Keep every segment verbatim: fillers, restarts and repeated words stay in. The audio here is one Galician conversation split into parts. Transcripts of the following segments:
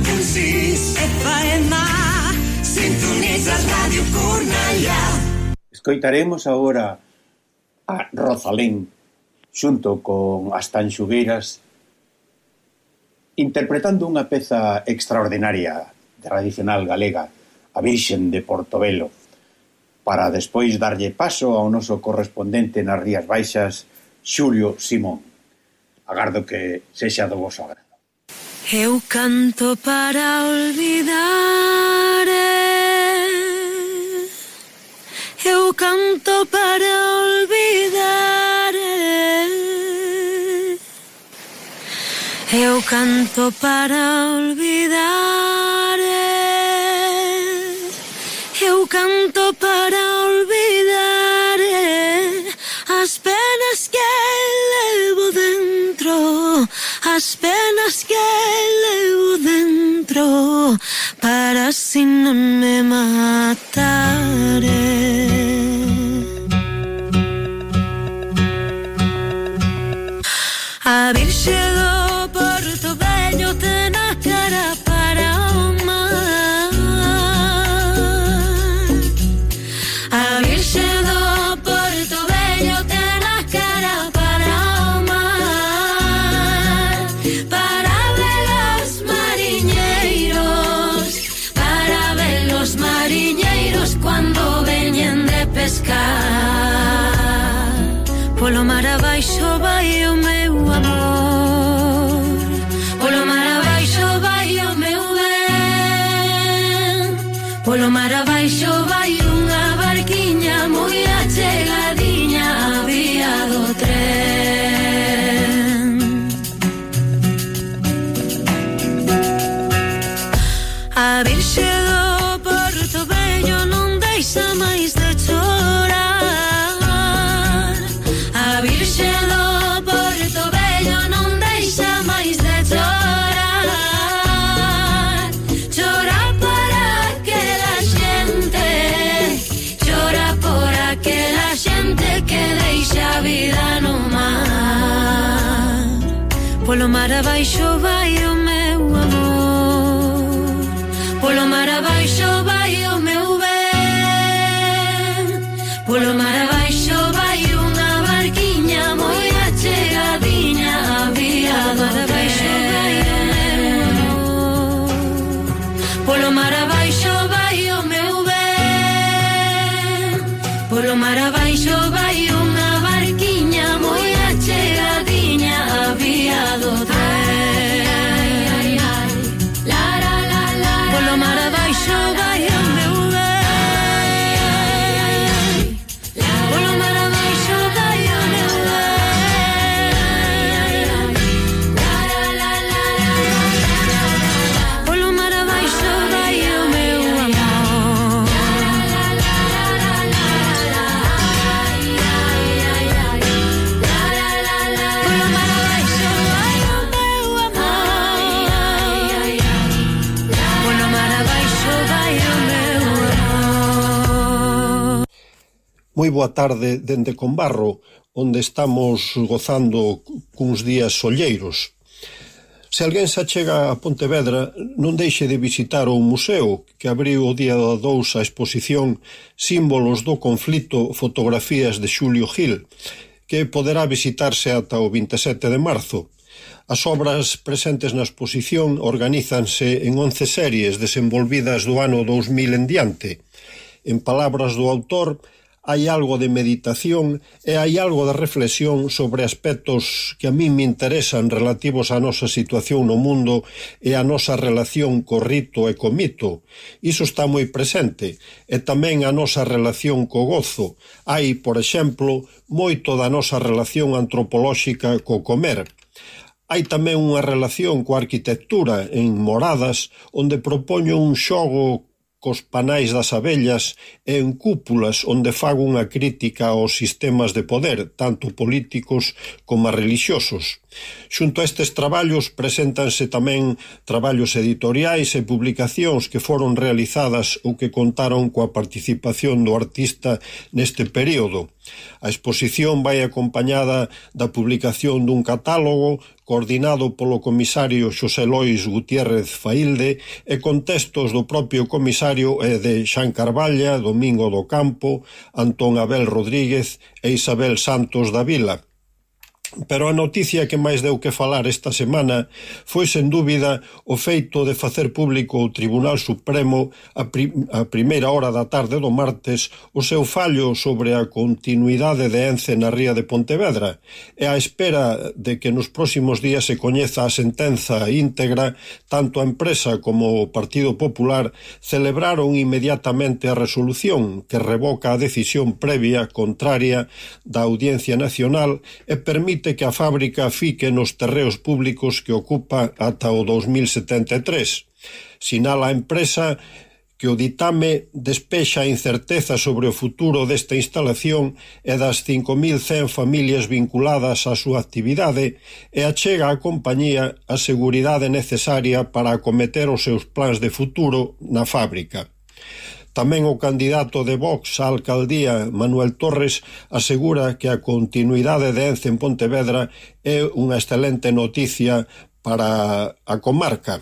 un sis F M, sintonizas Radio Cornellá. Escoitaremos agora a Rosalén xunto con as Tanxugueiras interpretando unha peza extraordinaria tradicional galega, a Virxen de Portobelo, para despois darlle paso ao noso correspondente nas Rías Baixas, Xulio Simón. Agardo que sexa do voso agrado. Eu canto para olvidar, eu canto para olvidar, eu canto para olvidar, eu canto para olvidar as penas que levo dentro, as penas que levo dentro, para así non me matare. A Virxe do Porto Vello ten a cara para o mar. A Virxe do Porto Vello ten a cara para o mar, para ver os mariñeiros, para ver os mariñeiros cuando veñen de pescar. Polo mar abaixo vai o meu amor, polo mar abaixo vai o meu ben, polo mar abaixo vai unha barquiña moi achegadiña á vía do tren. A Virxe do Porto Vello non deixa máis de chorar, a Virxe do Porto Vello non deixa máis de chorar. Chora para aquela xente, chora por aquela xente que deixa a vida no mar. Polo mar abaixo vai o meu amor, polo mar abaixo vai o meu ben, polo mar abaixo vai unha barquiña moi achegadiña á vía do tren. Polo mar abaixo vai o meu ben, polo mar abaixo vai unha barquiña moi achegadiña á vía do tren. Polo mar abaixo vai o meu ben, polo mar abaixo vai o meu ben, polo mar abaixo vai o meu amor, polo mar abaixo vai o meu amor, polo mar abaixo vai o meu amor. Moi boa tarde dende Combarro, onde estamos gozando cuns días solleiros. Se alguén se achega a Pontevedra, non deixe de visitar o museo que abriu o día dous a exposición Símbolos do conflito, fotografías de Xulio Gil, que poderá visitarse ata o vinte e sete de marzo. As obras presentes na exposición organízanse en once series desenvolvidas do ano dous mil en diante. En palabras do autor, hai algo de meditación e hai algo de reflexión sobre aspectos que a mí me interesan relativos á nosa situación no mundo e á nosa relación co rito e co mito. Iso está moi presente, e tamén a nosa relación co gozo. Hai, por exemplo, moito da nosa relación antropolóxica co comer. Hai tamén unha relación coa arquitectura en Moradas, onde propoño un xogo cos panais das abellas e en Cúpulas, onde fago unha crítica aos sistemas de poder, tanto políticos como relixiosos. Xunto a estes traballos preséntanse tamén traballos editoriais e publicacións que foron realizadas ou que contaron coa participación do artista neste período. A exposición vai acompañada da publicación dun catálogo coordinado polo comisario Xosé Lois Gutiérrez Faílde e con textos do propio comisario e de Xan Carballa, Domingo do Campo, Antón Abel Rodríguez e Isabel Santos da Vila. Pero a noticia que máis deu que falar esta semana foi, sen dúbida, o feito de facer público o Tribunal Supremo a, pri a primeira hora da tarde do martes o seu fallo sobre a continuidade de Ence na ría de Pontevedra e á espera de que nos próximos días se coñeza a sentenza íntegra. Tanto a empresa como o Partido Popular celebraron inmediatamente a resolución que revoca a decisión previa contraria da Audiencia Nacional e permite que a fábrica fique nos terreos públicos que ocupa ata o dos mil setenta e tres. Sinala a empresa que o ditame despexa a incerteza sobre o futuro desta instalación e das cinco mil cen familias vinculadas á súa actividade e achega á compañía a seguridade necesaria para acometer os seus plans de futuro na fábrica. Tamén o candidato de Vox á alcaldía, Manuel Torres, asegura que a continuidade de Ence en Pontevedra é unha excelente noticia para a comarca.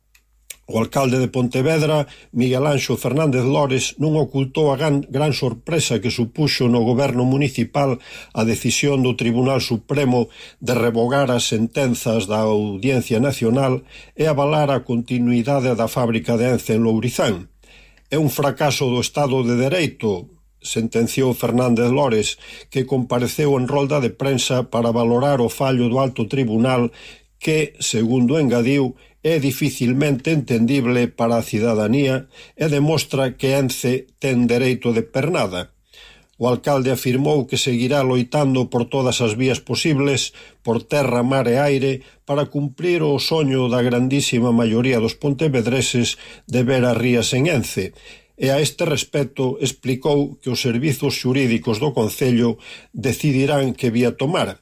O alcalde de Pontevedra, Miguel Anxo Fernández Lores, non ocultou a gran, gran sorpresa que supuxo no goberno municipal a decisión do Tribunal Supremo de revogar as sentenzas da Audiencia Nacional e avalar a continuidade da fábrica de Ence en Lourizán. É un fracaso do Estado de Dereito, sentenciou Fernández Lores, que compareceu en rolda de prensa para valorar o fallo do Alto Tribunal que, segundo engadiu, é dificilmente entendible para a cidadanía e demostra que Ence ten dereito de pernada. O alcalde afirmou que seguirá loitando por todas as vías posibles, por terra, mar e aire, para cumprir o soño da grandísima maioría dos pontevedreses de ver as rías en Ence. E a este respecto explicou que os servizos xurídicos do Concello decidirán que vía tomar.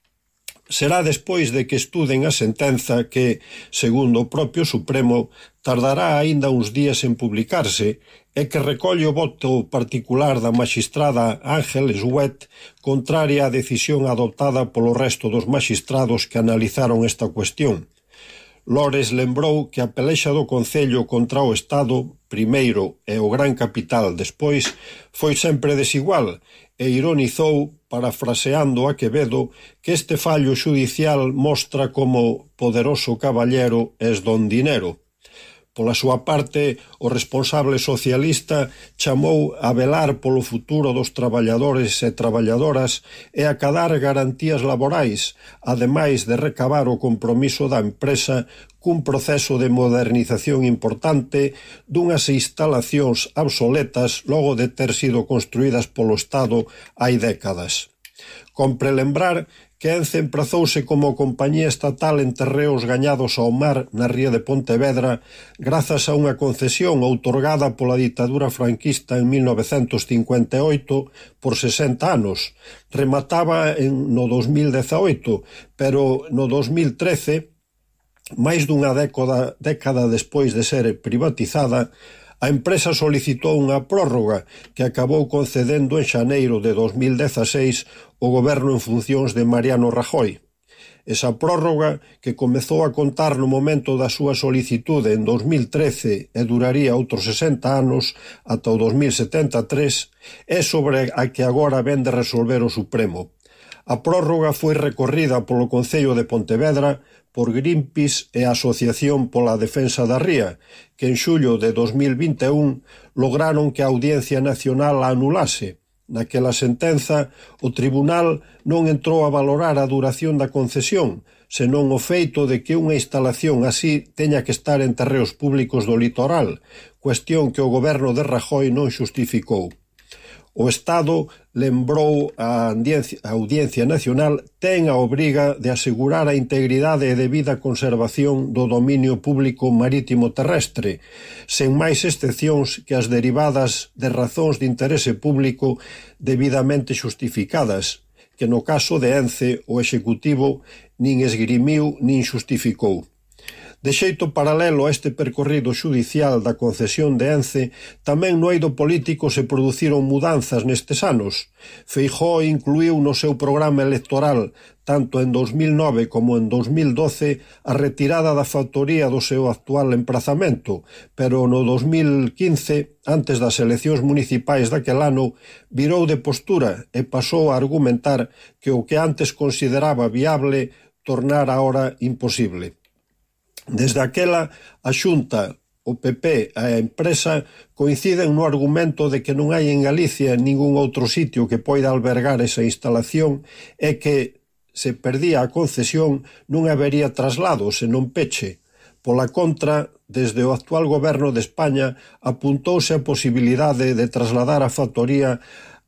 Será despois de que estuden a sentenza que, segundo o propio Supremo, tardará aínda uns días en publicarse e que recolle o voto particular da magistrada Ángeles Huet contraria á decisión adoptada polo resto dos magistrados que analizaron esta cuestión. Lores lembrou que a pelexa do Concello contra o Estado, primeiro, e o Gran Capital despois, foi sempre desigual e ironizou, parafraseando a Quevedo, que este fallo xudicial mostra como poderoso caballero es don dinero. Pola súa parte, o responsable socialista chamou a velar polo futuro dos traballadores e traballadoras e a acadar garantías laborais, ademais de recabar o compromiso da empresa cun proceso de modernización importante dunhas instalacións obsoletas logo de ter sido construídas polo Estado hai décadas. Compre lembrar que Ence emprazouse como compañía estatal en terreos gañados ao mar na ría de Pontevedra grazas a unha concesión outorgada pola ditadura franquista en mil novecentos cincuenta e oito por sesenta anos. Remataba en, no dos mil dezaoito, pero no dos mil trece, máis dunha década, década despois de ser privatizada, a empresa solicitou unha prórroga que acabou concedendo en xaneiro de dos mil dezaseis o goberno en funcións de Mariano Rajoy. Esa prórroga, que comezou a contar no momento da súa solicitude en dos mil trece e duraría outros sesenta anos ata o dos mil setenta e tres, é sobre a que agora ven de resolver o Supremo. A prórroga foi recorrida polo Concello de Pontevedra, por Greenpeace e a Asociación pola Defensa da Ría, que en xullo de dos mil vinte e un lograron que a Audiencia Nacional a anulase. Naquela sentenza, o tribunal non entrou a valorar a duración da concesión, senón o feito de que unha instalación así teña que estar en terreos públicos do litoral, cuestión que o goberno de Rajoy non xustificou. O Estado, lembrou a Audiencia Nacional, ten a obriga de asegurar a integridade e debida conservación do dominio público marítimo terrestre, sen máis excepcións que as derivadas de razóns de interese público debidamente xustificadas, que no caso de Ence o Executivo nin esgrimiu nin xustificou. De xeito paralelo a este percorrido xudicial da concesión de Ence, tamén no eido político se produciron mudanzas nestes anos. Feijóo incluíu no seu programa electoral, tanto en dos mil nove como en dos mil doce, a retirada da factoría do seu actual emprazamento, pero no dos mil quince, antes das eleccións municipais daquel ano, virou de postura e pasou a argumentar que o que antes consideraba viable tornar agora imposible. Desde aquela, a Xunta, o P P e a empresa coinciden no argumento de que non hai en Galicia ningún outro sitio que poida albergar esa instalación e que, se perdía a concesión, non habería traslado, senón peche. Pola contra, desde o actual goberno de España apuntouse a posibilidade de trasladar a factoría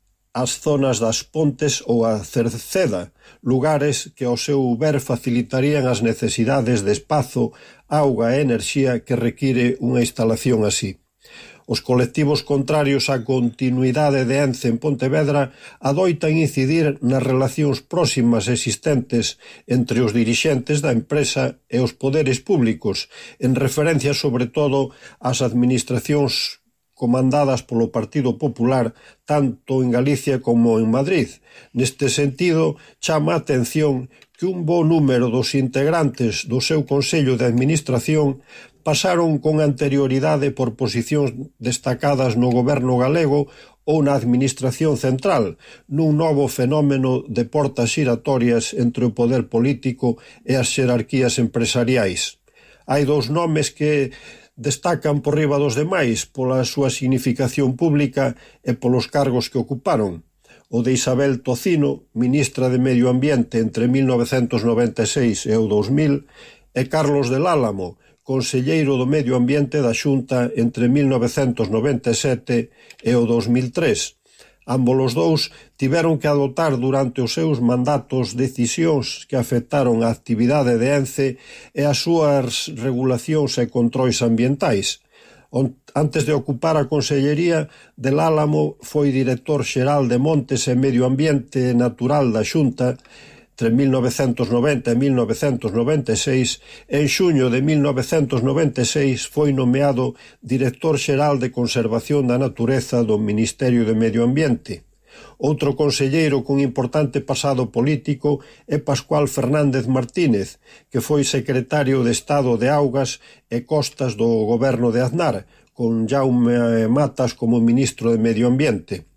ás zonas das Pontes ou a Cerceda, lugares que ao seu ver facilitarían as necesidades de espazo, auga e enerxía que require unha instalación así. Os colectivos contrarios á continuidade de Ence en Pontevedra adoitan incidir nas relacións próximas existentes entre os dirixentes da empresa e os poderes públicos, en referencia sobre todo ás administracións comandadas polo Partido Popular tanto en Galicia como en Madrid. Neste sentido, chama a atención que un bo número dos integrantes do seu Consello de Administración pasaron con anterioridade por posicións destacadas no goberno galego ou na Administración Central, nun novo fenómeno de portas xiratorias entre o poder político e as xerarquías empresariais. Hai dous nomes que destacan por riba dos demais pola súa significación pública e polos cargos que ocuparon. O de Isabel Tocino, ministra de Medio Ambiente entre mil novecentos noventa e seis e o dous mil, e Carlos del Álamo, conselleiro do Medio Ambiente da Xunta entre mil novecentos noventa e sete e o dous mil tres. Ambos os dous tiveron que adoptar durante os seus mandatos decisións que afectaron a actividade de Ence e as súas regulacións e controis ambientais. Antes de ocupar a consellería, Del Álamo foi director xeral de Montes e Medio Ambiente Natural da Xunta entre mil novecentos noventa e mil novecentos noventa e seis, e en xuño de mil novecentos noventa e seis foi nomeado director xeral de Conservación da Natureza do Ministerio de Medio Ambiente. Outro conselleiro con importante pasado político é Pascual Fernández Martínez, que foi secretario de Estado de Augas e Costas do goberno de Aznar, con Jaume Matas como ministro de Medio Ambiente.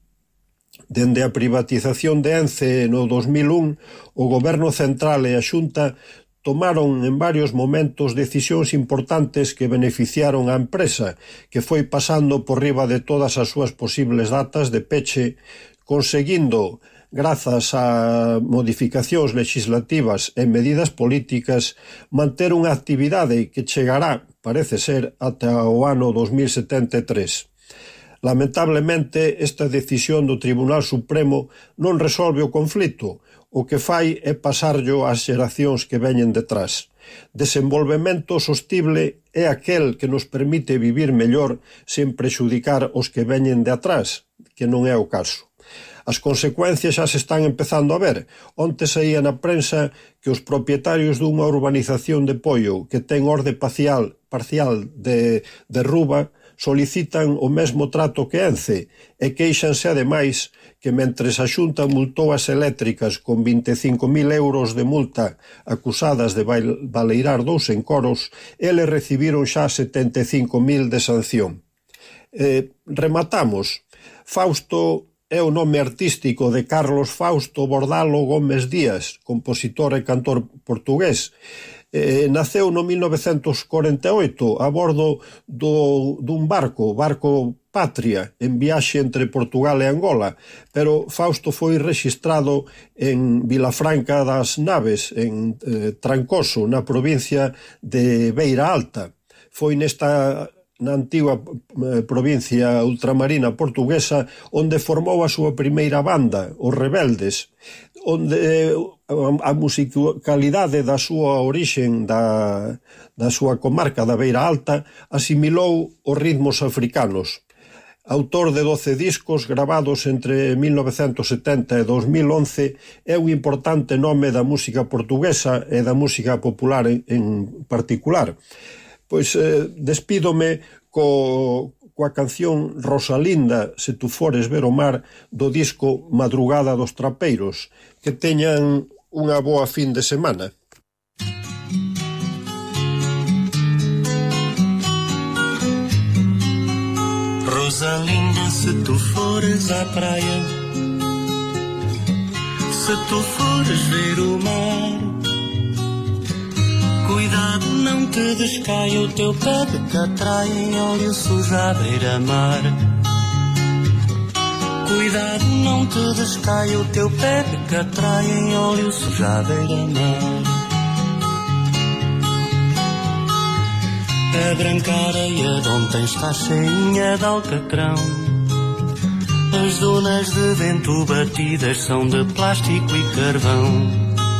Dende a privatización de Ence no dos mil un, o Goberno Central e a Xunta tomaron en varios momentos decisións importantes que beneficiaron a empresa, que foi pasando por riba de todas as súas posibles datas de peche, conseguindo, grazas a modificacións legislativas e medidas políticas, manter unha actividade que chegará, parece ser, ata o ano dos mil setenta e tres. Lamentablemente, esta decisión do Tribunal Supremo non resolve o conflito, o que fai é pasarllo ás xeracións que veñen detrás. Desenvolvemento sostible é aquel que nos permite vivir mellor sen prexudicar os que veñen de atrás, que non é o caso. As consecuencias xa se están empezando a ver. Onte saía na prensa que os propietarios dunha urbanización de Poio que ten orde parcial, parcial de, de Ruba solicitan o mesmo trato que Ence e queixanse ademais que mentres a Xunta multou as eléctricas con vinte e cinco mil euros de multa acusadas de baleirar dous encoros, eles recibiron xa setenta e cinco mil de sanción. Eh, rematamos. Fausto é o nome artístico de Carlos Fausto Bordalo Gómez Díaz, compositor e cantor portugués. Eh, naceu no mil novecentos corenta e oito a bordo do, dun barco, barco Patria, en viaxe entre Portugal e Angola, pero Fausto foi rexistrado en Vilafranca das Naves, en eh, Trancoso, na provincia de Beira Alta. Foi nesta na antiga eh, provincia ultramarina portuguesa onde formou a súa primeira banda, os Rebeldes, onde a musicalidade da súa orixen da, da súa comarca da Beira Alta asimilou os ritmos africanos. autor de doce discos gravados entre mil novecentos setenta e dos mil once, é un importante nome da música portuguesa e da música popular en, en particular. Pois eh, despídome co, coa canción Rosalinda, Se tu fores ver o mar, do disco Madrugada dos Trapeiros. Que teñan unha boa fin de semana. Rosalinda, se tu fores à praia, se tu fores ver o mar, cuidado, não te descaia o teu pé de catraia em óleo sujo à beira-mar. Cuidado, não te descaia o teu pé de catraia em óleo sujo à beira-mar. A branca areia de ontem está cheinha de alcatrão. As dunas de vento batidas são de plástico e carvão.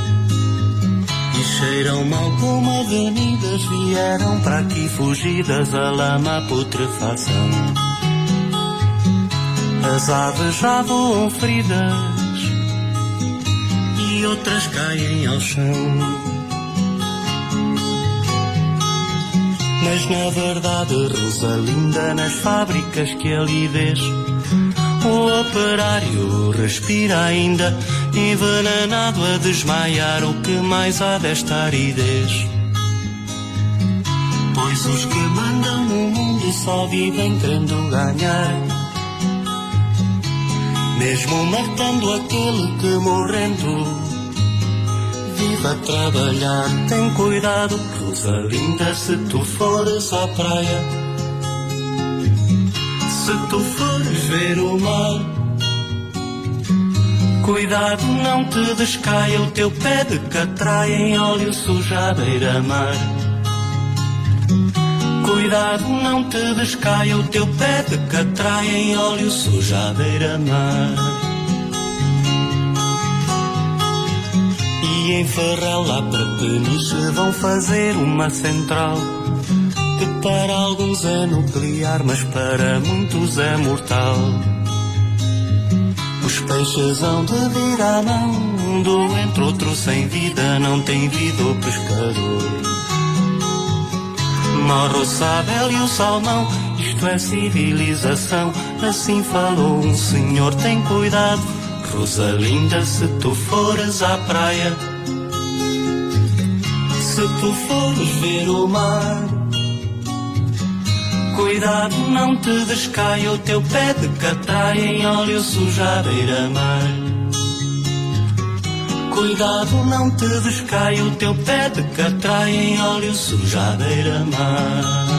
E cheiram mal como avenidas, vieram para aqui fugidas a lama, a putrefação. As aves já voam feridas e outras caem ao chão. Mas na verdade, Rosalinda, nas fábricas que ali vês, o operário respira ainda, envenenado a desmaiar. O que mais há desta aridez? Pois os que mandam no mundo só vivem querendo ganhar, mesmo matando aquele que morrendo vive a trabalhar. Tem cuidado, Rosalinda, se tu fores à praia, se tu fores ver o mar, cuidado, não te descaia o teu pé de catraia em óleo sujo à beira-mar. Cuidado, não te descaia o teu pé de catraia em óleo sujo à beira-mar. E em Ferrel, lá para Peniche, vão fazer uma central que para alguns é nuclear, mas para muitos é mortal. Os peixes hão de vir à mão, do entre outro sem vida, não tem vida o pescador. Morre o sabel e o salmão, isto é civilização, assim falou um senhor. Tem cuidado, Rosalinda, se tu fores à praia, se tu fores ver o mar, cuidado, não te descaia o teu pé de catraia em óleo sujo à beira-mar. Cuidado, não te descaia o teu pé de catraia em óleo sujo à beira-mar.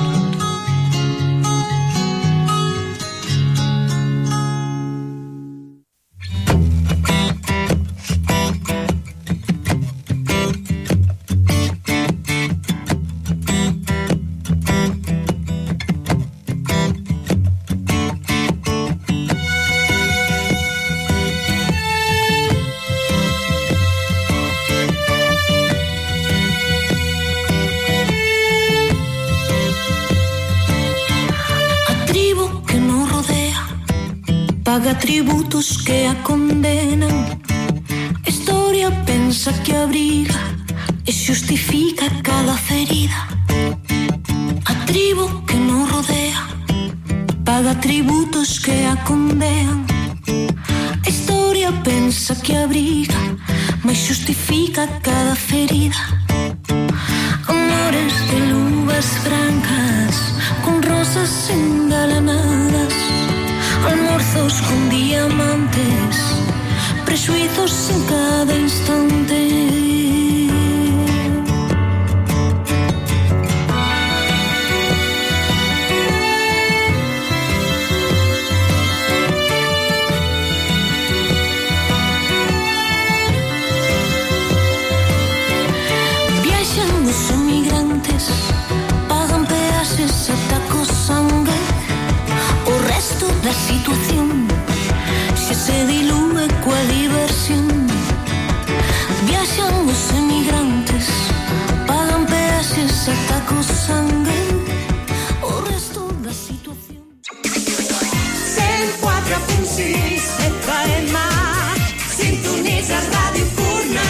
Paga tributos que a condenan. A historia pensa que abriga e xustifica cada ferida. A tribu que nos rodea paga tributos que a condenan. A historia pensa que abriga, mas xustifica cada ferida. Amores de luvas brancas con rosas engalanadas, almorzos con diamantes, prejuizos en cada instante. Viajan los emigrantes, pagan peajes ata co sangue. O resto da situación xa se dilúe coa diversión. Viaxan os emigrantes, pagan peaxes ata co sangue.